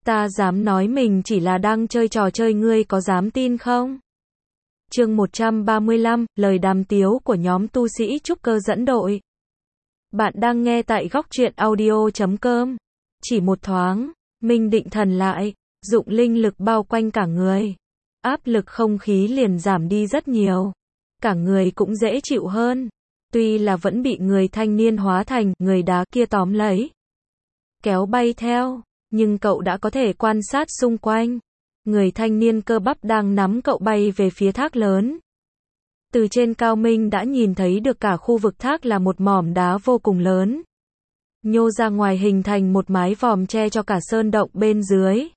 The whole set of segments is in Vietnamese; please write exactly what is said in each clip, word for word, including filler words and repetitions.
Ta dám nói mình chỉ là đang chơi trò chơi, ngươi có dám tin không? Chương một trăm ba mươi lăm, lời đàm tiếu của nhóm tu sĩ trúc cơ dẫn đội. Bạn đang nghe tại góc truyện audio chấm com. Chỉ một thoáng, Minh định thần lại, dụng linh lực bao quanh cả người. Áp lực không khí liền giảm đi rất nhiều. Cả người cũng dễ chịu hơn. Tuy là vẫn bị người thanh niên hóa thành người đá kia tóm lấy, kéo bay theo, nhưng cậu đã có thể quan sát xung quanh. Người thanh niên cơ bắp đang nắm cậu bay về phía thác lớn. Từ trên cao Minh đã nhìn thấy được cả khu vực thác là một mỏm đá vô cùng lớn, nhô ra ngoài hình thành một mái vòm che cho cả sơn động bên dưới.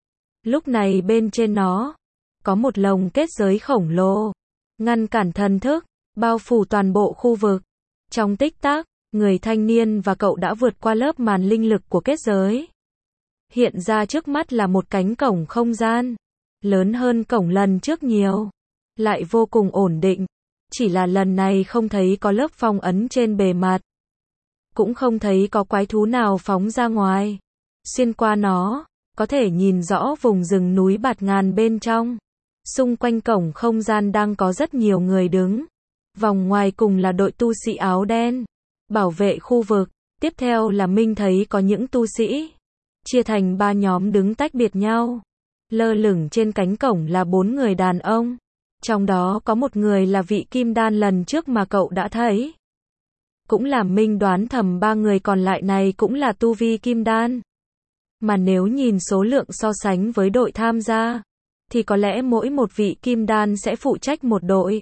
Lúc này bên trên nó có một lồng kết giới khổng lồ, ngăn cản thần thức, bao phủ toàn bộ khu vực. Trong tích tắc, người thanh niên và cậu đã vượt qua lớp màn linh lực của kết giới. Hiện ra trước mắt là một cánh cổng không gian, lớn hơn cổng lần trước nhiều, lại vô cùng ổn định. Chỉ là lần này không thấy có lớp phong ấn trên bề mặt, cũng không thấy có quái thú nào phóng ra ngoài. Xuyên qua nó, có thể nhìn rõ vùng rừng núi bạt ngàn bên trong. Xung quanh cổng không gian đang có rất nhiều người đứng. Vòng ngoài cùng là đội tu sĩ áo đen, bảo vệ khu vực. Tiếp theo là Minh thấy có những tu sĩ chia thành ba nhóm đứng tách biệt nhau. Lơ lửng trên cánh cổng là bốn người đàn ông. Trong đó có một người là vị kim đan lần trước mà cậu đã thấy. Cũng làm Minh đoán thầm ba người còn lại này cũng là tu vi kim đan. Mà nếu nhìn số lượng so sánh với đội tham gia, thì có lẽ mỗi một vị kim đan sẽ phụ trách một đội.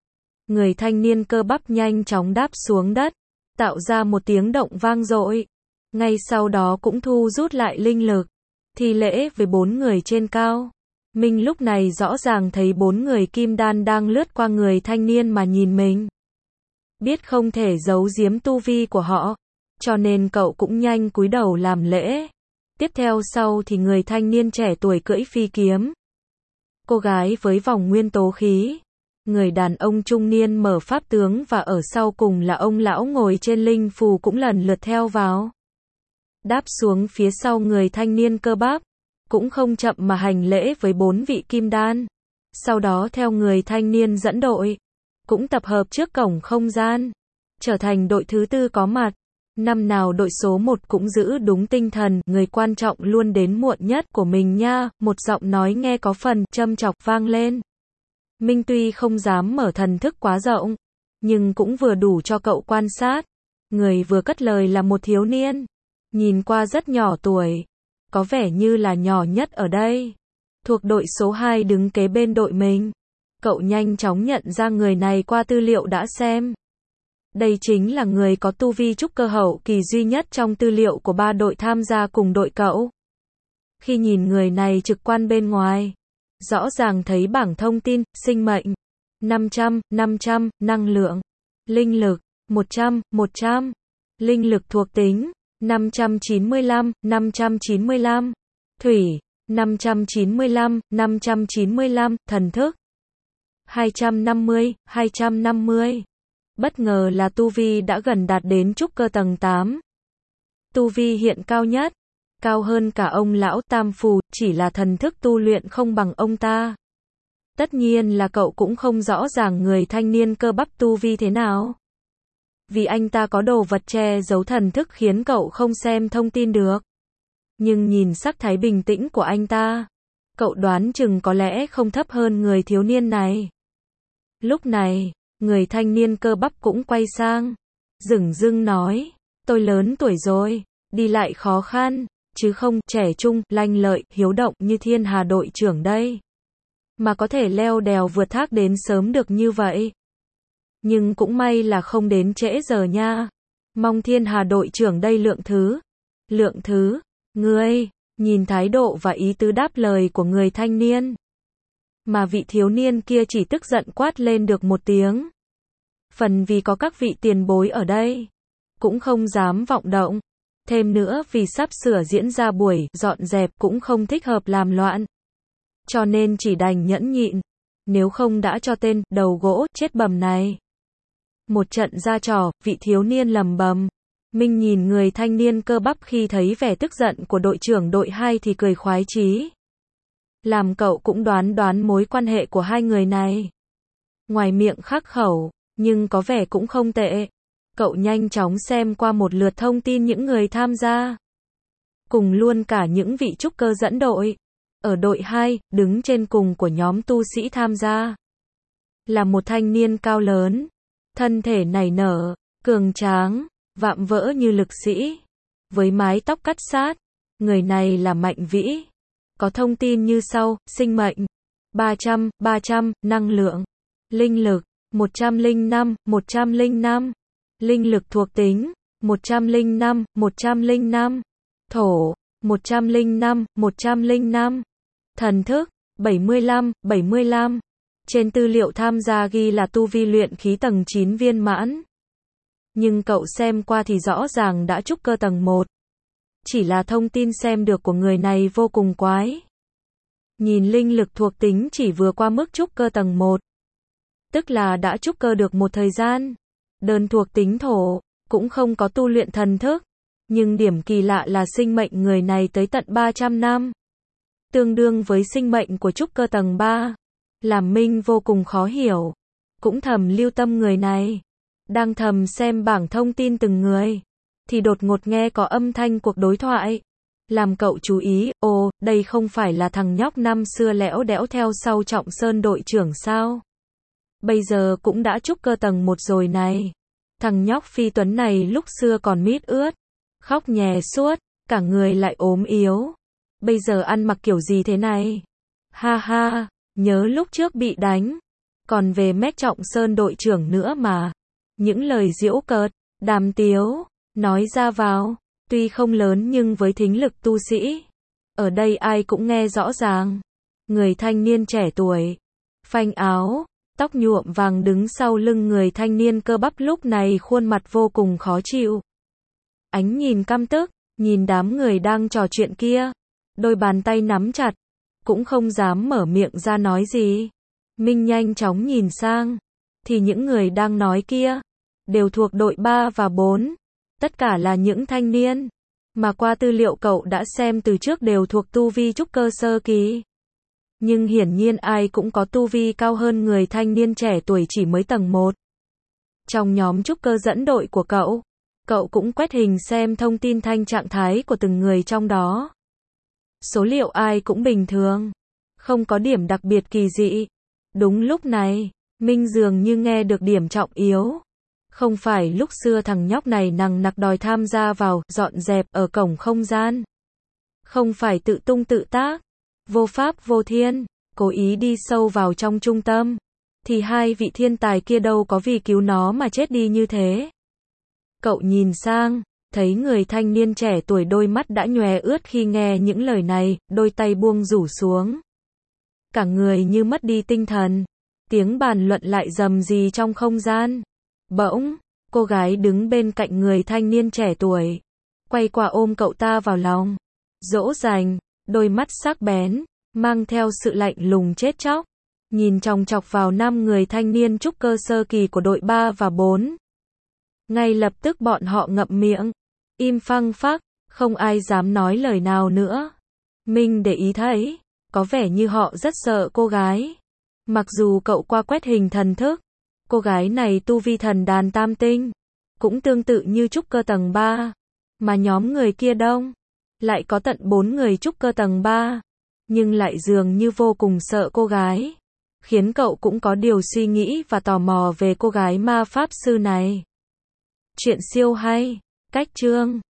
Người thanh niên cơ bắp nhanh chóng đáp xuống đất, tạo ra một tiếng động vang dội. Ngay sau đó cũng thu rút lại linh lực, thi lễ với bốn người trên cao. Minh lúc này rõ ràng thấy bốn người kim đan đang lướt qua người thanh niên mà nhìn mình. Biết không thể giấu giếm tu vi của họ, cho nên cậu cũng nhanh cúi đầu làm lễ. Tiếp theo sau thì người thanh niên trẻ tuổi cưỡi phi kiếm. Cô gái với vòng nguyên tố khí. Người đàn ông trung niên mở pháp tướng và ở sau cùng là ông lão ngồi trên linh phù cũng lần lượt theo vào. Đáp xuống phía sau người thanh niên cơ bắp, cũng không chậm mà hành lễ với bốn vị kim đan. Sau đó theo người thanh niên dẫn đội, cũng tập hợp trước cổng không gian, trở thành đội thứ tư có mặt. Năm nào đội số một cũng giữ đúng tinh thần, người quan trọng luôn đến muộn nhất của mình nha, một giọng nói nghe có phần châm chọc vang lên. Minh tuy không dám mở thần thức quá rộng, nhưng cũng vừa đủ cho cậu quan sát. Người vừa cất lời là một thiếu niên, nhìn qua rất nhỏ tuổi, có vẻ như là nhỏ nhất ở đây. Thuộc đội số hai đứng kế bên đội mình. Cậu nhanh chóng nhận ra người này qua tư liệu đã xem. Đây chính là người có tu vi trúc cơ hậu kỳ duy nhất trong tư liệu của ba đội tham gia cùng đội cậu. Khi nhìn người này trực quan bên ngoài, rõ ràng thấy bảng thông tin, sinh mệnh, năm trăm, năm trăm, năng lượng, linh lực, một trăm, một trăm, linh lực thuộc tính, năm trăm chín mươi lăm, năm trăm chín mươi lăm, thủy, năm trăm chín mươi lăm, năm trăm chín mươi lăm, thần thức, hai trăm năm mươi, hai trăm năm mươi. Bất ngờ là tu vi đã gần đạt đến trúc cơ tầng tám. Tu vi hiện cao nhất, cao hơn cả ông lão tam phù, chỉ là thần thức tu luyện không bằng ông ta. Tất nhiên là cậu cũng không rõ ràng người thanh niên cơ bắp tu vi thế nào. Vì anh ta có đồ vật che giấu thần thức khiến cậu không xem thông tin được. Nhưng nhìn sắc thái bình tĩnh của anh ta, cậu đoán chừng có lẽ không thấp hơn người thiếu niên này. Lúc này, người thanh niên cơ bắp cũng quay sang, dửng dưng nói, tôi lớn tuổi rồi, đi lại khó khăn, chứ không trẻ trung, lanh lợi, hiếu động như Thiên Hà đội trưởng đây. Mà có thể leo đèo vượt thác đến sớm được như vậy. Nhưng cũng may là không đến trễ giờ nha. Mong Thiên Hà đội trưởng đây lượng thứ. Lượng thứ, ngươi, nhìn thái độ và ý tứ đáp lời của người thanh niên. Mà vị thiếu niên kia chỉ tức giận quát lên được một tiếng. Phần vì có các vị tiền bối ở đây, cũng không dám vọng động. Thêm nữa vì sắp sửa diễn ra buổi dọn dẹp cũng không thích hợp làm loạn. Cho nên chỉ đành nhẫn nhịn. Nếu không đã cho tên đầu gỗ chết bầm này một trận ra trò, vị thiếu niên lầm bầm. Minh nhìn người thanh niên cơ bắp khi thấy vẻ tức giận của đội trưởng đội hai thì cười khoái chí. Làm cậu cũng đoán đoán mối quan hệ của hai người này. Ngoài miệng khắc khẩu, nhưng có vẻ cũng không tệ. Cậu nhanh chóng xem qua một lượt thông tin những người tham gia. Cùng luôn cả những vị trúc cơ dẫn đội. Ở đội hai, đứng trên cùng của nhóm tu sĩ tham gia. Là một thanh niên cao lớn. Thân thể nảy nở, cường tráng, vạm vỡ như lực sĩ. Với mái tóc cắt sát. Người này là Mạnh Vĩ. Có thông tin như sau: sinh mệnh ba trăm, ba trăm, năng lượng, linh lực một trăm lẻ năm, một trăm lẻ năm, linh lực thuộc tính một trăm lẻ năm, một trăm lẻ năm, thổ một trăm lẻ năm, một trăm lẻ năm, thần thức bảy mươi lăm, bảy mươi lăm. Trên tư liệu tham gia ghi là tu vi luyện khí tầng chín viên mãn. Nhưng cậu xem qua thì rõ ràng đã trúc cơ tầng một. Chỉ là thông tin xem được của người này vô cùng quái. Nhìn linh lực thuộc tính chỉ vừa qua mức trúc cơ tầng một. Tức là đã trúc cơ được một thời gian. Đơn thuộc tính thổ, cũng không có tu luyện thần thức. Nhưng điểm kỳ lạ là sinh mệnh người này tới tận ba trăm năm. Tương đương với sinh mệnh của trúc cơ tầng ba. Làm Minh vô cùng khó hiểu. Cũng thầm lưu tâm người này. Đang thầm xem bảng thông tin từng người. Thì đột ngột nghe có âm thanh cuộc đối thoại. Làm cậu chú ý, ồ, đây không phải là thằng nhóc năm xưa lẽo đẽo theo sau Trọng Sơn đội trưởng sao? Bây giờ cũng đã trúc cơ tầng một rồi này. Thằng nhóc Phi Tuấn này lúc xưa còn mít ướt, khóc nhè suốt, cả người lại ốm yếu. Bây giờ ăn mặc kiểu gì thế này? Ha ha, nhớ lúc trước bị đánh. Còn về mét Trọng Sơn đội trưởng nữa mà. Những lời giễu cợt, đàm tiếu, nói ra vào. Tuy không lớn nhưng với thính lực tu sĩ. Ở đây ai cũng nghe rõ ràng. Người thanh niên trẻ tuổi. Phanh áo, tóc nhuộm vàng đứng sau lưng người thanh niên cơ bắp lúc này khuôn mặt vô cùng khó chịu. Ánh nhìn căm tức, nhìn đám người đang trò chuyện kia. Đôi bàn tay nắm chặt. Cũng không dám mở miệng ra nói gì. Minh nhanh chóng nhìn sang. Thì những người đang nói kia. Đều thuộc đội ba và bốn. Tất cả là những thanh niên. Mà qua tư liệu cậu đã xem từ trước đều thuộc tu vi trúc cơ sơ kỳ. Nhưng hiển nhiên ai cũng có tu vi cao hơn người thanh niên trẻ tuổi chỉ mới tầng một. Trong nhóm trúc cơ dẫn đội của cậu, cậu cũng quét hình xem thông tin thanh trạng thái của từng người trong đó. Số liệu ai cũng bình thường. Không có điểm đặc biệt kỳ dị. Đúng lúc này, Minh dường như nghe được điểm trọng yếu. Không phải lúc xưa thằng nhóc này nằng nặc đòi tham gia vào, dọn dẹp ở cổng không gian. Không phải tự tung tự tác, vô pháp vô thiên, cố ý đi sâu vào trong trung tâm. Thì hai vị thiên tài kia đâu có vì cứu nó mà chết đi như thế. Cậu nhìn sang, thấy người thanh niên trẻ tuổi đôi mắt đã nhòe ướt khi nghe những lời này, đôi tay buông rủ xuống. Cả người như mất đi tinh thần. Tiếng bàn luận lại rầm rì trong không gian. Bỗng, cô gái đứng bên cạnh người thanh niên trẻ tuổi, quay qua ôm cậu ta vào lòng, dỗ dành, đôi mắt sắc bén, mang theo sự lạnh lùng chết chóc, nhìn chòng chọc vào năm người thanh niên trúc cơ sơ kỳ của đội ba và bốn. Ngay lập tức bọn họ ngậm miệng, im phăng phắc, không ai dám nói lời nào nữa. Minh để ý thấy, có vẻ như họ rất sợ cô gái. Mặc dù cậu qua quét hình thần thức, cô gái này tu vi thần đàn tam tinh, cũng tương tự như trúc cơ tầng ba, mà nhóm người kia đông, lại có tận bốn người trúc cơ tầng ba, nhưng lại dường như vô cùng sợ cô gái, khiến cậu cũng có điều suy nghĩ và tò mò về cô gái ma pháp sư này. Chuyện siêu hay, cách chương